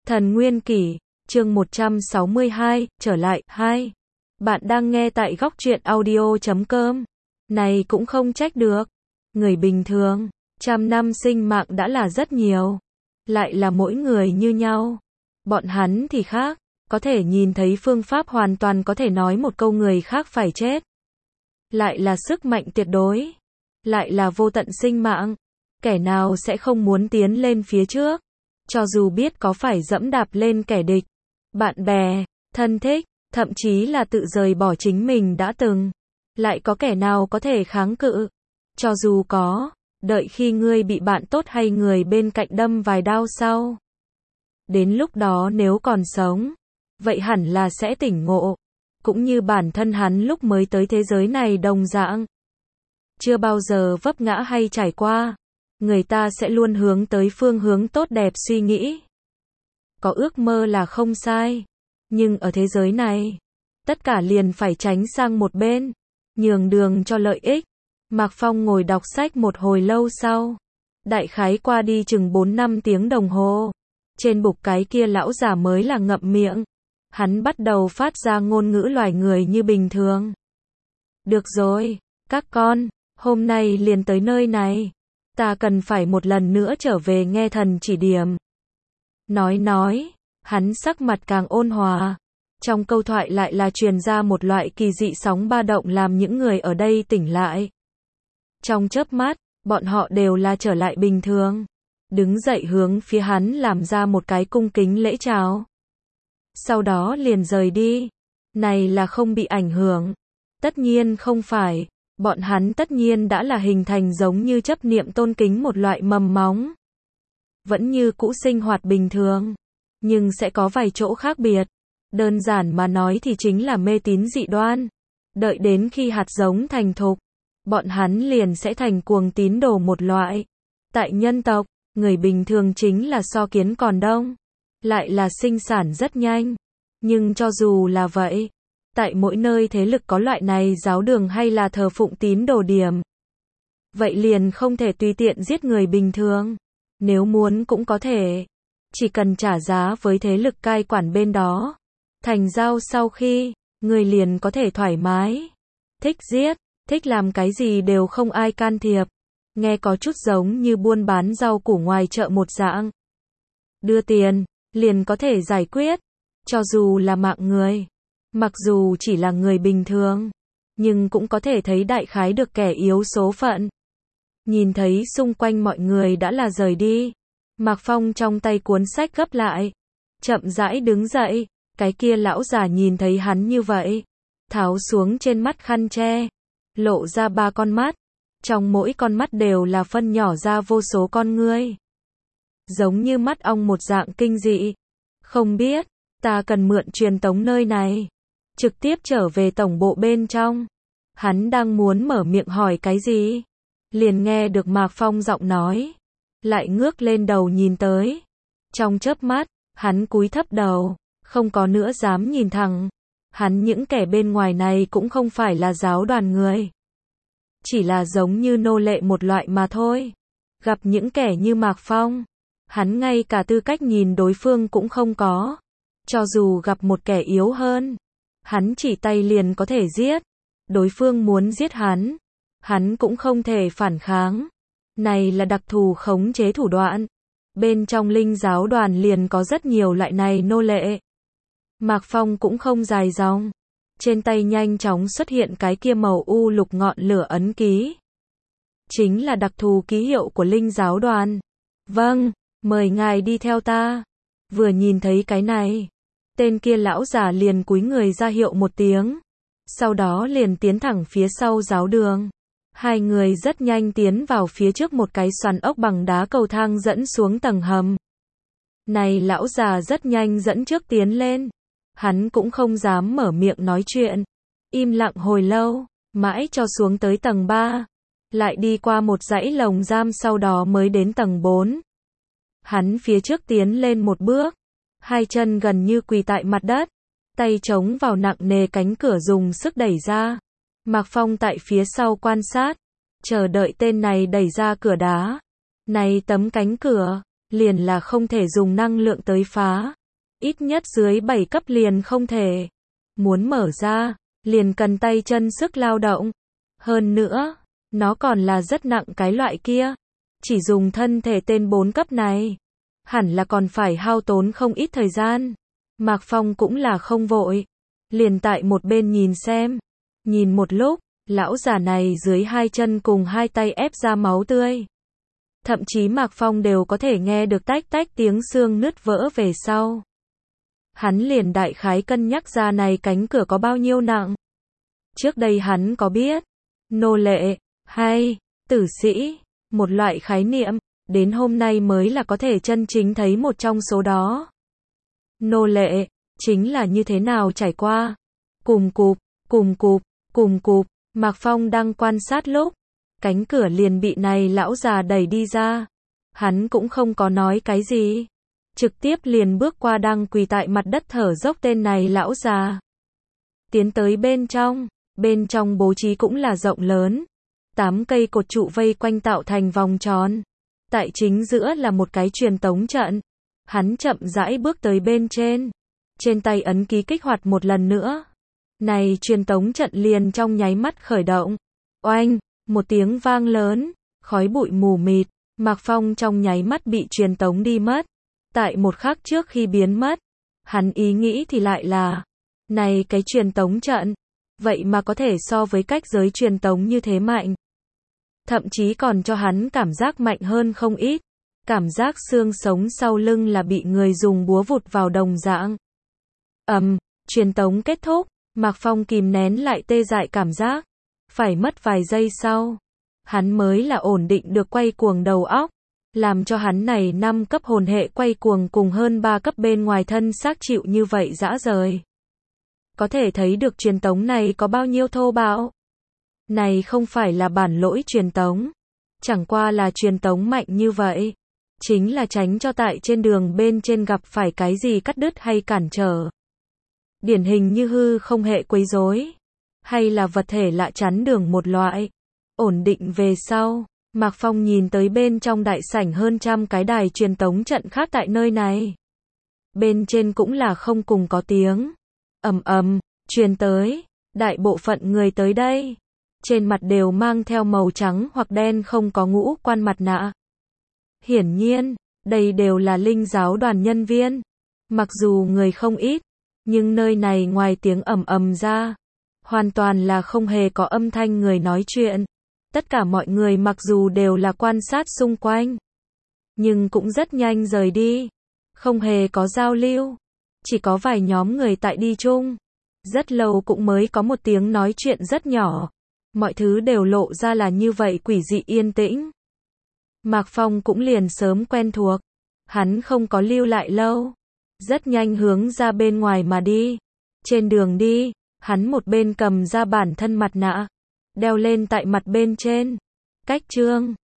Thần Nguyên Kỷ, chương 162, trở lại, 2. Bạn đang nghe tại góc truyện audio.com. Này cũng không trách được. Người bình thường, trăm năm sinh mạng đã là rất nhiều. Lại là mỗi người như nhau. Bọn hắn thì khác, có thể nhìn thấy phương pháp hoàn toàn có thể nói một câu người khác phải chết. Lại là sức mạnh tuyệt đối. Lại là vô tận sinh mạng. Kẻ nào sẽ không muốn tiến lên phía trước. Cho dù biết có phải dẫm đạp lên kẻ địch, bạn bè, thân thích, thậm chí là tự rời bỏ chính mình đã từng. Lại có kẻ nào có thể kháng cự? Cho dù có, đợi khi ngươi bị bạn tốt hay người bên cạnh đâm vài đao sau. Đến lúc đó nếu còn sống, vậy hẳn là sẽ tỉnh ngộ. Cũng như bản thân hắn lúc mới tới thế giới này đồng dạng. Chưa bao giờ vấp ngã hay trải qua. Người ta sẽ luôn hướng tới phương hướng tốt đẹp suy nghĩ. Có ước mơ là không sai. Nhưng ở thế giới này, tất cả liền phải tránh sang một bên, nhường đường cho lợi ích. Mạc Phong ngồi đọc sách một hồi lâu sau. Đại khái qua đi chừng 4-5 tiếng đồng hồ. Trên bục cái kia lão già mới là ngậm miệng. Hắn bắt đầu phát ra ngôn ngữ loài người như bình thường. Được rồi, các con, hôm nay liền tới nơi này. Ta cần phải một lần nữa trở về nghe thần chỉ điểm. Nói, hắn sắc mặt càng ôn hòa. Trong câu thoại lại là truyền ra một loại kỳ dị sóng ba động làm những người ở đây tỉnh lại. Trong chớp mắt, bọn họ đều là trở lại bình thường. Đứng dậy hướng phía hắn làm ra một cái cung kính lễ chào. Sau đó liền rời đi. Này là không bị ảnh hưởng. Tất nhiên không phải. Bọn hắn tất nhiên đã là hình thành giống như chấp niệm tôn kính một loại mầm móng. Vẫn như cũ sinh hoạt bình thường. Nhưng sẽ có vài chỗ khác biệt. Đơn giản mà nói thì chính là mê tín dị đoan. Đợi đến khi hạt giống thành thục, bọn hắn liền sẽ thành cuồng tín đồ một loại. Tại nhân tộc, người bình thường chính là so kiến còn đông. Lại là sinh sản rất nhanh. Nhưng cho dù là vậy, tại mỗi nơi thế lực có loại này giáo đường hay là thờ phụng tín đồ điểm. Vậy liền không thể tùy tiện giết người bình thường. Nếu muốn cũng có thể. Chỉ cần trả giá với thế lực cai quản bên đó. Thành giao sau khi, người liền có thể thoải mái. Thích giết, thích làm cái gì đều không ai can thiệp. Nghe có chút giống như buôn bán rau củ ngoài chợ một dạng. Đưa tiền, liền có thể giải quyết. Cho dù là mạng người. Mặc dù chỉ là người bình thường, nhưng cũng có thể thấy đại khái được kẻ yếu số phận. Nhìn thấy xung quanh mọi người đã là rời đi. Mạc Phong trong tay cuốn sách gấp lại. Chậm rãi đứng dậy. Cái kia lão già nhìn thấy hắn như vậy. Tháo xuống trên mắt khăn che. Lộ ra 3 con mắt. Trong mỗi con mắt đều là phân nhỏ ra vô số con ngươi. Giống như mắt ong một dạng kinh dị. Không biết, ta cần mượn truyền tống nơi này. Trực tiếp trở về tổng bộ bên trong. Hắn đang muốn mở miệng hỏi cái gì. Liền nghe được Mạc Phong giọng nói. Lại ngước lên đầu nhìn tới. Trong chớp mắt, hắn cúi thấp đầu. Không có nữa dám nhìn thẳng. Hắn những kẻ bên ngoài này cũng không phải là giáo đoàn người. Chỉ là giống như nô lệ một loại mà thôi. Gặp những kẻ như Mạc Phong. Hắn ngay cả tư cách nhìn đối phương cũng không có. Cho dù gặp một kẻ yếu hơn. Hắn chỉ tay liền có thể giết. Đối phương muốn giết hắn. Hắn cũng không thể phản kháng. Này là đặc thù khống chế thủ đoạn. Bên trong linh giáo đoàn liền có rất nhiều loại này nô lệ. Mạc Phong cũng không dài dòng. Trên tay nhanh chóng xuất hiện cái kia màu u lục ngọn lửa ấn ký. Chính là đặc thù ký hiệu của linh giáo đoàn. Vâng, mời ngài đi theo ta. Vừa nhìn thấy cái này. Tên kia lão già liền cúi người ra hiệu một tiếng. Sau đó liền tiến thẳng phía sau giáo đường. Hai người rất nhanh tiến vào phía trước một cái xoắn ốc bằng đá cầu thang dẫn xuống tầng hầm. Này lão già rất nhanh dẫn trước tiến lên. Hắn cũng không dám mở miệng nói chuyện. Im lặng hồi lâu, mãi cho xuống tới tầng 3. Lại đi qua một dãy lồng giam sau đó mới đến tầng 4. Hắn phía trước tiến lên một bước. Hai chân gần như quỳ tại mặt đất. Tay chống vào nặng nề cánh cửa dùng sức đẩy ra. Mạc Phong tại phía sau quan sát. Chờ đợi tên này đẩy ra cửa đá. Này tấm cánh cửa. liền là không thể dùng năng lượng tới phá. ít nhất dưới 7 cấp liền không thể. Muốn mở ra, liền cần tay chân sức lao động. Hơn nữa, nó còn là rất nặng cái loại kia. Chỉ dùng thân thể tên 4 cấp này, hẳn là còn phải hao tốn không ít thời gian. Mạc Phong cũng là không vội, liền tại một bên nhìn xem. Nhìn một lúc, lão già này dưới 2 chân cùng 2 tay ép ra máu tươi. Thậm chí Mạc Phong đều có thể nghe được tách tách tiếng xương nứt vỡ về sau. Hắn liền đại khái cân nhắc ra này cánh cửa có bao nhiêu nặng. Trước đây hắn có biết, nô lệ, hay, tử sĩ, một loại khái niệm, đến hôm nay mới là có thể chân chính thấy một trong số đó. Nô lệ, chính là như thế nào trải qua. Cùm cụp, cùm cụp, cùm cụp, Mạc Phong đang quan sát lúc, cánh cửa liền bị này lão già đẩy đi ra. Hắn cũng không có nói cái gì, trực tiếp liền bước qua đang quỳ tại mặt đất thở dốc tên này lão già. Tiến tới bên trong bố trí cũng là rộng lớn. 8 cây cột trụ vây quanh tạo thành vòng tròn. Tại chính giữa là một cái truyền tống trận. Hắn chậm rãi bước tới bên trên. Trên tay ấn ký kích hoạt một lần nữa. Này truyền tống trận liền trong nháy mắt khởi động. Oanh, một tiếng vang lớn, khói bụi mù mịt, Mạc Phong trong nháy mắt bị truyền tống đi mất. Tại một khắc trước khi biến mất, hắn ý nghĩ thì lại là, này cái truyền tống trận, vậy mà có thể so với cách giới truyền tống như thế mạnh. Thậm chí còn cho hắn cảm giác mạnh hơn không ít. Cảm giác xương sống sau lưng là bị người dùng búa vụt vào đồng dạng. Truyền tống kết thúc, Mạc Phong kìm nén lại tê dại cảm giác. Phải mất vài giây sau, hắn mới là ổn định được quay cuồng đầu óc. Làm cho hắn này 5 cấp hồn hệ quay cuồng cùng hơn 3 cấp bên ngoài thân xác chịu như vậy dã rời. Có thể thấy được truyền tống này có bao nhiêu thô bạo. Này không phải là bản lỗi truyền tống. Chẳng qua là truyền tống mạnh như vậy. Chính là tránh cho tại trên đường bên trên gặp phải cái gì cắt đứt hay cản trở. Điển hình như hư không hệ quấy rối. Hay là vật thể lạ chắn đường một loại. Ổn định về sau, Mạc Phong nhìn tới bên trong đại sảnh hơn 100 cái đài truyền tống trận khác tại nơi này. Bên trên cũng là không cùng có tiếng. Truyền tới. Đại bộ phận người tới đây. Trên mặt đều mang theo màu trắng hoặc đen không có ngũ quan mặt nạ. Hiển nhiên, đây đều là linh giáo đoàn nhân viên. Mặc dù người không ít, nhưng nơi này ngoài tiếng ra, hoàn toàn là không hề có âm thanh người nói chuyện. Tất cả mọi người mặc dù đều là quan sát xung quanh, nhưng cũng rất nhanh rời đi. Không hề có giao lưu. Chỉ có vài nhóm người tại đi chung. Rất lâu cũng mới có một tiếng nói chuyện rất nhỏ. Mọi thứ đều lộ ra là như vậy quỷ dị yên tĩnh. Mạc Phong cũng liền sớm quen thuộc. Hắn không có lưu lại lâu. Rất nhanh hướng ra bên ngoài mà đi. Trên đường đi, hắn một bên cầm ra bản thân mặt nạ. Đeo lên tại mặt bên trên. Cách chương